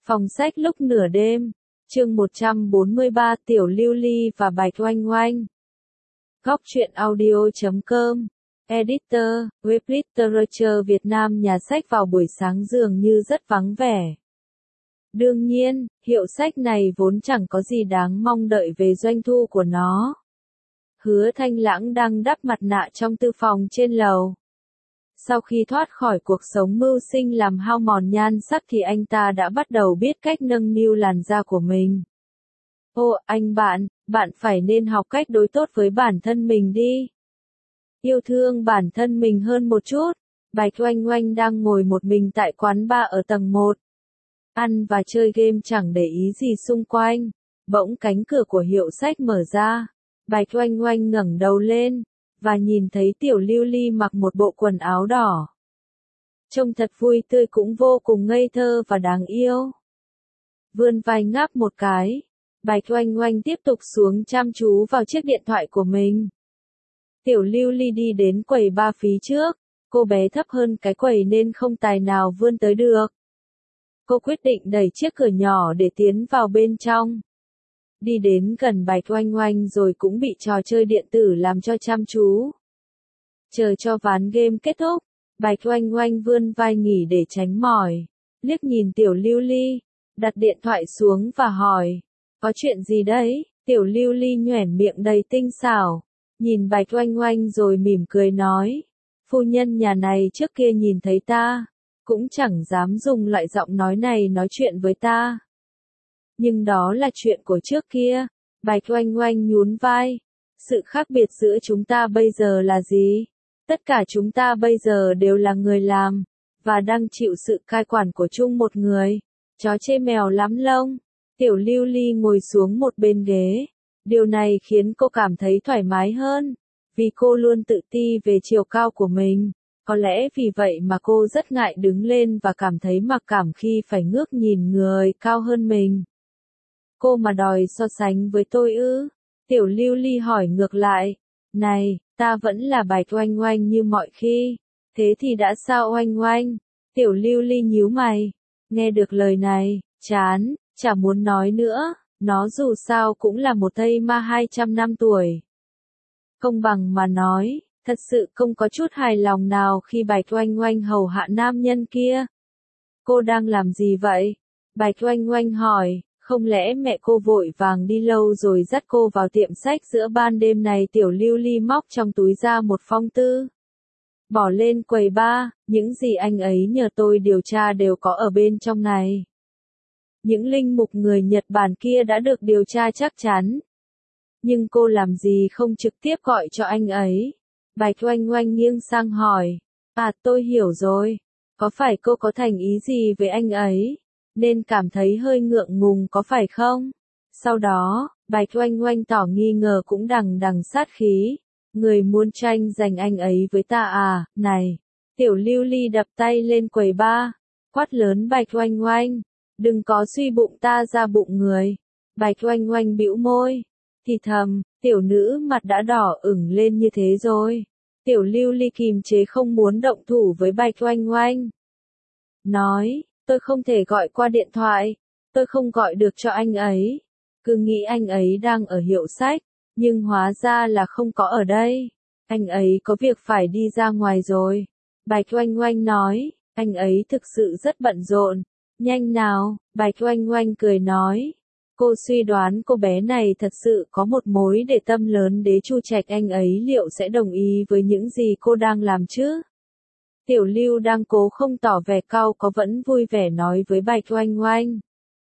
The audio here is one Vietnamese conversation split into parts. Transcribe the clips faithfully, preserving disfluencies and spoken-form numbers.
Phòng sách lúc nửa đêm, chương một trăm bốn mươi ba Tiểu Lưu Ly và Bạch Oanh Oanh. Góc truyện audio chấm com, Editor, Web Literature Việt Nam. Nhà sách vào buổi sáng dường như rất vắng vẻ. Đương nhiên, hiệu sách này vốn chẳng có gì đáng mong đợi về doanh thu của nó. Hứa Thanh Lãng đang đắp mặt nạ trong tư phòng trên lầu. Sau khi thoát khỏi cuộc sống mưu sinh làm hao mòn nhan sắc thì anh ta đã bắt đầu biết cách nâng niu làn da của mình. Ô, anh bạn, bạn phải nên học cách đối tốt với bản thân mình đi. Yêu thương bản thân mình hơn một chút. Bạch Oanh Oanh đang ngồi một mình tại quán bar ở tầng một. Ăn và chơi game chẳng để ý gì xung quanh. Bỗng cánh cửa của hiệu sách mở ra. Bạch Oanh Oanh ngẩng đầu lên và nhìn thấy Tiểu Lưu Ly mặc một bộ quần áo đỏ. Trông thật vui tươi cũng vô cùng ngây thơ và đáng yêu. Vươn vai ngáp một cái, Bạch Oanh Oanh tiếp tục xuống chăm chú vào chiếc điện thoại của mình. Tiểu Lưu Ly đi đến quầy bar phía trước, cô bé thấp hơn cái quầy nên không tài nào vươn tới được. Cô quyết định đẩy chiếc cửa nhỏ để tiến vào bên trong. Đi đến gần Bạch Oanh Oanh rồi cũng bị trò chơi điện tử làm cho chăm chú. Chờ cho ván game kết thúc, Bạch Oanh Oanh vươn vai nghỉ để tránh mỏi. Liếc nhìn Tiểu Lưu Ly, đặt điện thoại xuống và hỏi, có chuyện gì đấy? Tiểu Lưu Ly nhoẻn miệng đầy tinh xảo, nhìn Bạch Oanh Oanh rồi mỉm cười nói, phu nhân nhà này trước kia nhìn thấy ta, cũng chẳng dám dùng loại giọng nói này nói chuyện với ta. Nhưng đó là chuyện của trước kia. Bạch Oanh Oanh nhún vai. Sự khác biệt giữa chúng ta bây giờ là gì? Tất cả chúng ta bây giờ đều là người làm, và đang chịu sự cai quản của chung một người. Chó chê mèo lắm lông. Tiểu Lưu Ly ngồi xuống một bên ghế. Điều này khiến cô cảm thấy thoải mái hơn, vì cô luôn tự ti về chiều cao của mình. Có lẽ vì vậy mà cô rất ngại đứng lên và cảm thấy mặc cảm khi phải ngước nhìn người cao hơn mình. Cô mà đòi so sánh với tôi ư? Tiểu Lưu Ly hỏi ngược lại. Này, ta vẫn là Bạch Oanh Oanh như mọi khi. Thế thì đã sao Oanh Oanh? Tiểu Lưu Ly nhíu mày. Nghe được lời này, chán, chả muốn nói nữa. Nó dù sao cũng là một thây ma hai trăm năm tuổi. Công bằng mà nói, thật sự không có chút hài lòng nào khi Bạch Oanh Oanh hầu hạ nam nhân kia. Cô đang làm gì vậy? Bạch Oanh Oanh hỏi. Không lẽ mẹ cô vội vàng đi lâu rồi dắt cô vào tiệm sách giữa ban đêm này? Tiểu Lưu Ly móc trong túi ra một phong thư. Bỏ lên quầy bar, những gì anh ấy nhờ tôi điều tra đều có ở bên trong này. Những linh mục người Nhật Bản kia đã được điều tra chắc chắn. Nhưng cô làm gì không trực tiếp gọi cho anh ấy? Bạch Oanh Oanh nghiêng sang hỏi. À, tôi hiểu rồi. Có phải cô có thành ý gì với anh ấy, nên cảm thấy hơi ngượng ngùng có phải không? Sau đó, Bạch Oanh Oanh tỏ nghi ngờ cũng đằng đằng sát khí. Người muốn tranh giành anh ấy với ta à? Này! Tiểu Lưu Ly đập tay lên quầy bar, quát lớn Bạch Oanh Oanh. Đừng có suy bụng ta ra bụng người. Bạch Oanh Oanh bĩu môi, thì thầm, tiểu nữ mặt đã đỏ ửng lên như thế rồi. Tiểu Lưu Ly kìm chế không muốn động thủ với Bạch Oanh Oanh. Nói, tôi không thể gọi qua điện thoại, tôi không gọi được cho anh ấy. Cứ nghĩ anh ấy đang ở hiệu sách, nhưng hóa ra là không có ở đây. Anh ấy có việc phải đi ra ngoài rồi. Bạch Oanh Oanh nói, anh ấy thực sự rất bận rộn. Nhanh nào, Bạch Oanh Oanh cười nói. Cô suy đoán cô bé này thật sự có một mối để tâm lớn đế Chu Trạch, anh ấy liệu sẽ đồng ý với những gì cô đang làm chứ? Tiểu Lưu đang cố không tỏ vẻ cau có vẫn vui vẻ nói với Bạch Oanh Oanh.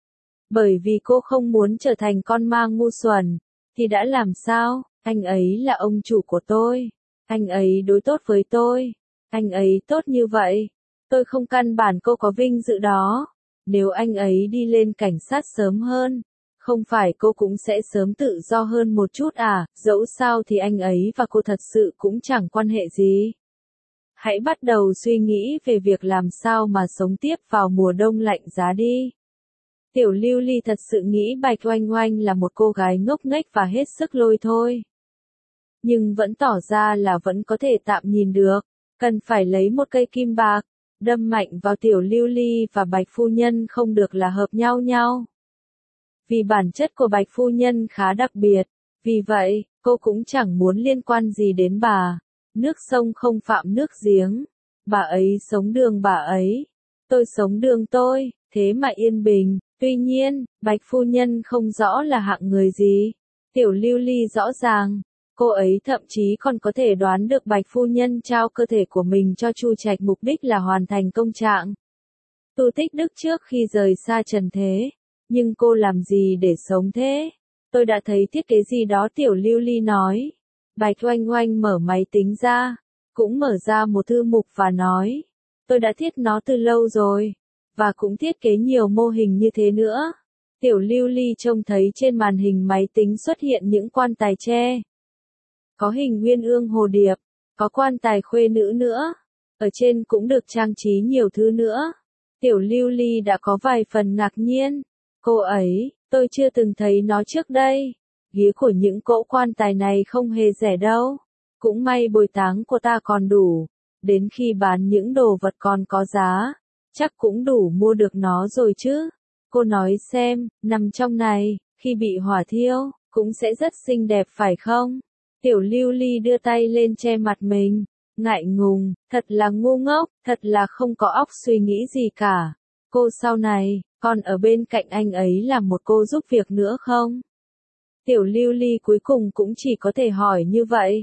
Bởi vì cô không muốn trở thành con ma ngu xuẩn, thì đã làm sao? Anh ấy là ông chủ của tôi. Anh ấy đối tốt với tôi. Anh ấy tốt như vậy. Tôi không căn bản cô có vinh dự đó. Nếu anh ấy đi lên cảnh sát sớm hơn, không phải cô cũng sẽ sớm tự do hơn một chút à? Dẫu sao thì anh ấy và cô thật sự cũng chẳng quan hệ gì. Hãy bắt đầu suy nghĩ về việc làm sao mà sống tiếp vào mùa đông lạnh giá đi. Tiểu Lưu Ly thật sự nghĩ Bạch Oanh Oanh là một cô gái ngốc nghếch và hết sức lôi thôi. Nhưng vẫn tỏ ra là vẫn có thể tạm nhìn được. Cần phải lấy một cây kim bạc, đâm mạnh vào Tiểu Lưu Ly và Bạch phu nhân không được là hợp nhau nhau. Vì bản chất của Bạch phu nhân khá đặc biệt, vì vậy, cô cũng chẳng muốn liên quan gì đến bà. Nước sông không phạm nước giếng, bà ấy sống đường bà ấy, tôi sống đường tôi, thế mà yên bình. Tuy nhiên, Bạch phu nhân không rõ là hạng người gì. Tiểu Lưu Ly rõ ràng, cô ấy thậm chí còn có thể đoán được Bạch phu nhân trao cơ thể của mình cho Chu Trạch mục đích là hoàn thành công trạng tu tích đức trước khi rời xa trần thế. Nhưng cô làm gì để sống thế? Tôi đã thấy thiết kế gì đó, Tiểu Lưu Ly nói. Bạch Oanh Oanh mở máy tính ra, cũng mở ra một thư mục và nói, tôi đã thiết nó từ lâu rồi, và cũng thiết kế nhiều mô hình như thế nữa. Tiểu Lưu Ly trông thấy trên màn hình máy tính xuất hiện những quan tài tre. Có hình Nguyên Ương Hồ Điệp, có quan tài khuê nữ nữa. Ở trên cũng được trang trí nhiều thứ nữa. Tiểu Lưu Ly đã có vài phần ngạc nhiên. Cô ấy, tôi chưa từng thấy nó trước đây. Ghế của những cỗ quan tài này không hề rẻ đâu. Cũng may bồi táng của ta còn đủ. Đến khi bán những đồ vật còn có giá, chắc cũng đủ mua được nó rồi chứ. Cô nói xem, nằm trong này, khi bị hỏa thiêu, cũng sẽ rất xinh đẹp phải không? Tiểu Lưu Ly đưa tay lên che mặt mình, ngại ngùng, thật là ngu ngốc, thật là không có óc suy nghĩ gì cả. Cô sau này, còn ở bên cạnh anh ấy làm một cô giúp việc nữa không? Tiểu Lưu Ly cuối cùng cũng chỉ có thể hỏi như vậy.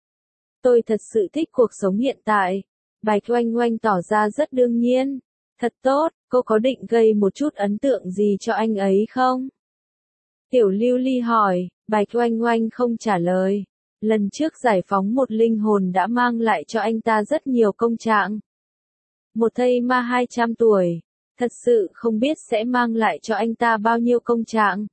Tôi thật sự thích cuộc sống hiện tại. Bạch Oanh Oanh tỏ ra rất đương nhiên. Thật tốt, cô có định gây một chút ấn tượng gì cho anh ấy không? Tiểu Lưu Ly hỏi, Bạch Oanh Oanh không trả lời. Lần trước giải phóng một linh hồn đã mang lại cho anh ta rất nhiều công trạng. Một thây ma hai trăm tuổi, thật sự không biết sẽ mang lại cho anh ta bao nhiêu công trạng.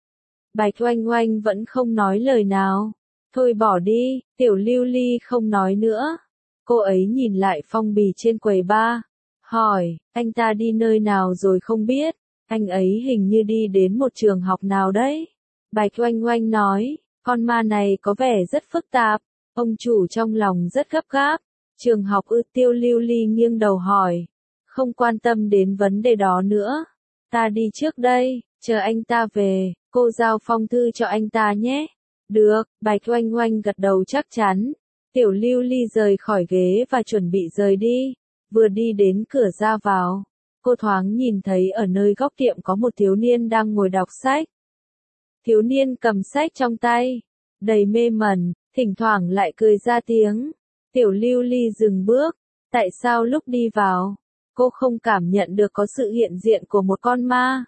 Bạch Oanh Oanh vẫn không nói lời nào. Thôi bỏ đi, Tiểu Lưu Ly không nói nữa. Cô ấy nhìn lại phong bì trên quầy bar, hỏi, anh ta đi nơi nào rồi không biết, anh ấy hình như đi đến một trường học nào đấy. Bạch Oanh Oanh nói, con ma này có vẻ rất phức tạp, ông chủ trong lòng rất gấp gáp. Trường học ư? Tiêu Lưu Ly nghiêng đầu hỏi, không quan tâm đến vấn đề đó nữa. Ta đi trước đây, chờ anh ta về, cô giao phong thư cho anh ta nhé. Được, Bạch Oanh Oanh gật đầu chắc chắn. Tiểu Lưu Ly rời khỏi ghế và chuẩn bị rời đi. Vừa đi đến cửa ra vào, cô thoáng nhìn thấy ở nơi góc tiệm có một thiếu niên đang ngồi đọc sách. Thiếu niên cầm sách trong tay, đầy mê mẩn, thỉnh thoảng lại cười ra tiếng. Tiểu Lưu Ly dừng bước. Tại sao lúc đi vào, cô không cảm nhận được có sự hiện diện của một con ma?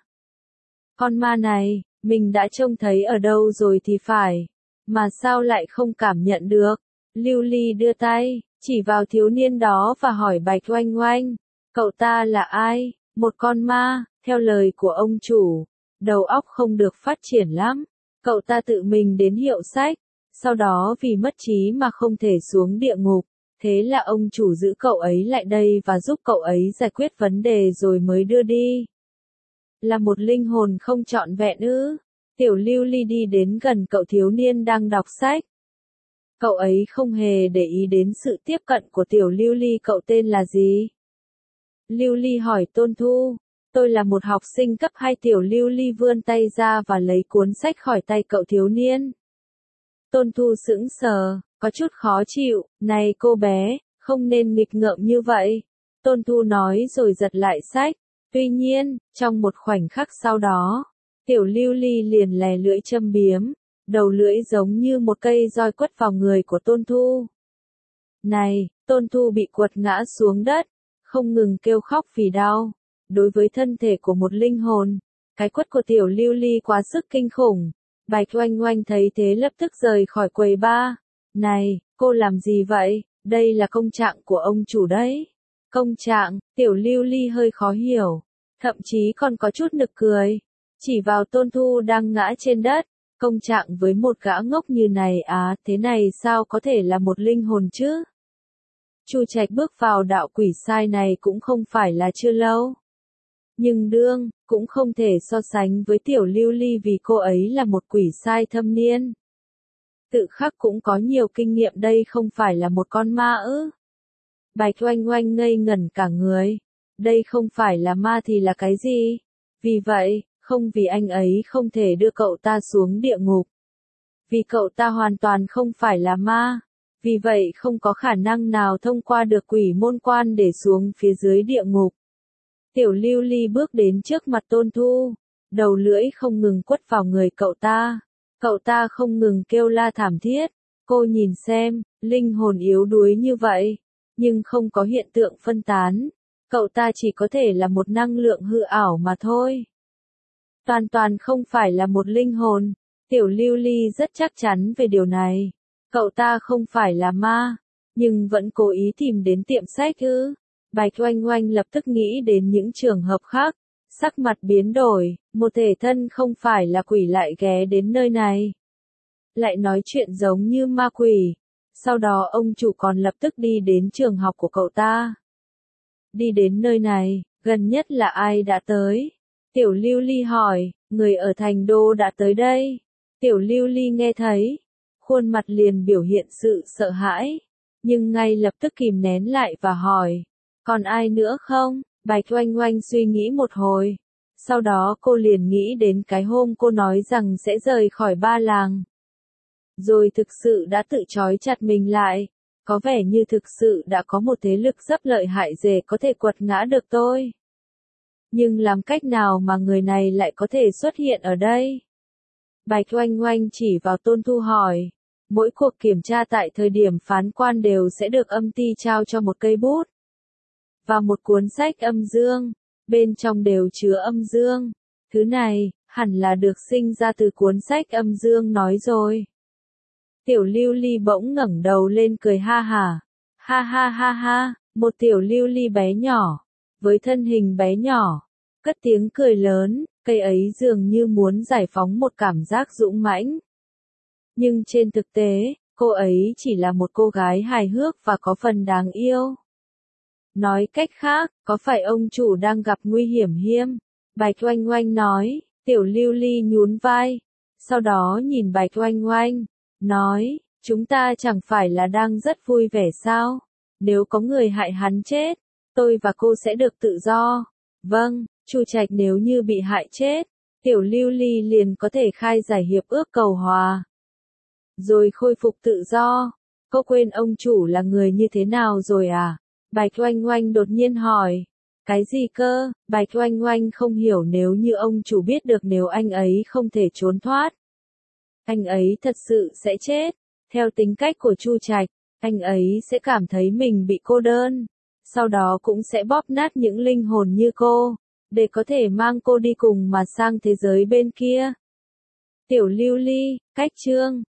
Con ma này, mình đã trông thấy ở đâu rồi thì phải, mà sao lại không cảm nhận được? Lưu Ly đưa tay, chỉ vào thiếu niên đó và hỏi Bạch Oanh Oanh, cậu ta là ai? Một con ma, theo lời của ông chủ, đầu óc không được phát triển lắm. Cậu ta tự mình đến hiệu sách, sau đó vì mất trí mà không thể xuống địa ngục. Thế là ông chủ giữ cậu ấy lại đây và giúp cậu ấy giải quyết vấn đề rồi mới đưa đi. Là một linh hồn không trọn vẹn ư? Tiểu Lưu Ly đi đến gần cậu thiếu niên đang đọc sách. Cậu ấy không hề để ý đến sự tiếp cận của Tiểu Lưu Ly. Cậu tên là gì? Lưu Ly hỏi Tôn Thu. Tôi là một học sinh cấp hai. Tiểu Lưu Ly vươn tay ra và lấy cuốn sách khỏi tay cậu thiếu niên. Tôn Thu sững sờ, có chút khó chịu. Này cô bé, không nên nghịch ngợm như vậy. Tôn Thu nói rồi giật lại sách. Tuy nhiên, trong một khoảnh khắc sau đó, Tiểu Lưu Ly liền lè lưỡi châm biếm, đầu lưỡi giống như một cây roi quất vào người của Tôn Thu. Này, Tôn Thu bị quật ngã xuống đất, không ngừng kêu khóc vì đau. Đối với thân thể của một linh hồn, cái quất của Tiểu Lưu Ly quá sức kinh khủng. Bạch Oanh Oanh thấy thế lập tức rời khỏi quầy bar. Này, cô làm gì vậy? Đây là công trạng của ông chủ đấy. Công trạng? Tiểu Lưu Ly hơi khó hiểu, thậm chí còn có chút nực cười. Chỉ vào Tôn Thu đang ngã trên đất. Công trạng với một gã ngốc như này á, thế này sao có thể là một linh hồn chứ? Chu Trạch bước vào đạo quỷ sai này cũng không phải là chưa lâu. Nhưng đương, cũng không thể so sánh với Tiểu Lưu Ly vì cô ấy là một quỷ sai thâm niên. Tự khắc cũng có nhiều kinh nghiệm, đây không phải là một con ma ư? Bạch Oanh Oanh ngây ngẩn cả người. Đây không phải là ma thì là cái gì? Vì vậy, không vì anh ấy không thể đưa cậu ta xuống địa ngục. Vì cậu ta hoàn toàn không phải là ma. Vì vậy không có khả năng nào thông qua được quỷ môn quan để xuống phía dưới địa ngục. Tiểu Lưu Ly bước đến trước mặt Tôn Thu. Đầu lưỡi không ngừng quất vào người cậu ta. Cậu ta không ngừng kêu la thảm thiết. Cô nhìn xem, linh hồn yếu đuối như vậy, nhưng không có hiện tượng phân tán. Cậu ta chỉ có thể là một năng lượng hư ảo mà thôi. Toàn toàn không phải là một linh hồn. Tiểu Lưu Ly rất chắc chắn về điều này. Cậu ta không phải là ma, nhưng vẫn cố ý tìm đến tiệm sách ư. Bạch Oanh Oanh lập tức nghĩ đến những trường hợp khác. Sắc mặt biến đổi, một thể thân không phải là quỷ lại ghé đến nơi này. Lại nói chuyện giống như ma quỷ. Sau đó ông chủ còn lập tức đi đến trường học của cậu ta. Đi đến nơi này, gần nhất là ai đã tới? Tiểu Lưu Ly hỏi, người ở thành đô đã tới đây. Tiểu Lưu Ly nghe thấy, khuôn mặt liền biểu hiện sự sợ hãi, nhưng ngay lập tức kìm nén lại và hỏi, còn ai nữa không? Bạch Oanh Oanh suy nghĩ một hồi. Sau đó cô liền nghĩ đến cái hôm cô nói rằng sẽ rời khỏi ba làng. Rồi thực sự đã tự trói chặt mình lại. Có vẻ như thực sự đã có một thế lực rất lợi hại để có thể quật ngã được tôi. Nhưng làm cách nào mà người này lại có thể xuất hiện ở đây? Bạch Oanh Oanh chỉ vào Tôn Thu hỏi. Mỗi cuộc kiểm tra tại thời điểm phán quan đều sẽ được âm ty trao cho một cây bút. Và một cuốn sách âm dương. Bên trong đều chứa âm dương. Thứ này, hẳn là được sinh ra từ cuốn sách âm dương nói rồi. Tiểu Lưu Ly bỗng ngẩng đầu lên cười ha hả. Ha ha ha ha, một tiểu Lưu Ly bé nhỏ, với thân hình bé nhỏ, cất tiếng cười lớn, cây ấy dường như muốn giải phóng một cảm giác dũng mãnh. Nhưng trên thực tế, cô ấy chỉ là một cô gái hài hước và có phần đáng yêu. Nói cách khác, có phải ông chủ đang gặp nguy hiểm hiểm? Bạch Oanh Oanh nói, tiểu Lưu Ly nhún vai. Sau đó nhìn Bạch Oanh Oanh, nói, chúng ta chẳng phải là đang rất vui vẻ sao? Nếu có người hại hắn chết, tôi và cô sẽ được tự do. Vâng, Chu Trạch nếu như bị hại chết, tiểu Lưu Ly liền có thể khai giải hiệp ước cầu hòa. Rồi khôi phục tự do. Cô quên ông chủ là người như thế nào rồi à? Bạch Oanh Oanh đột nhiên hỏi. Cái gì cơ? Bạch Oanh Oanh không hiểu nếu như ông chủ biết được nếu anh ấy không thể trốn thoát. Anh ấy thật sự sẽ chết. Theo tính cách của Chu Trạch, anh ấy sẽ cảm thấy mình bị cô đơn. Sau đó cũng sẽ bóp nát những linh hồn như cô, để có thể mang cô đi cùng mà sang thế giới bên kia. Tiểu Lưu Ly, cách chương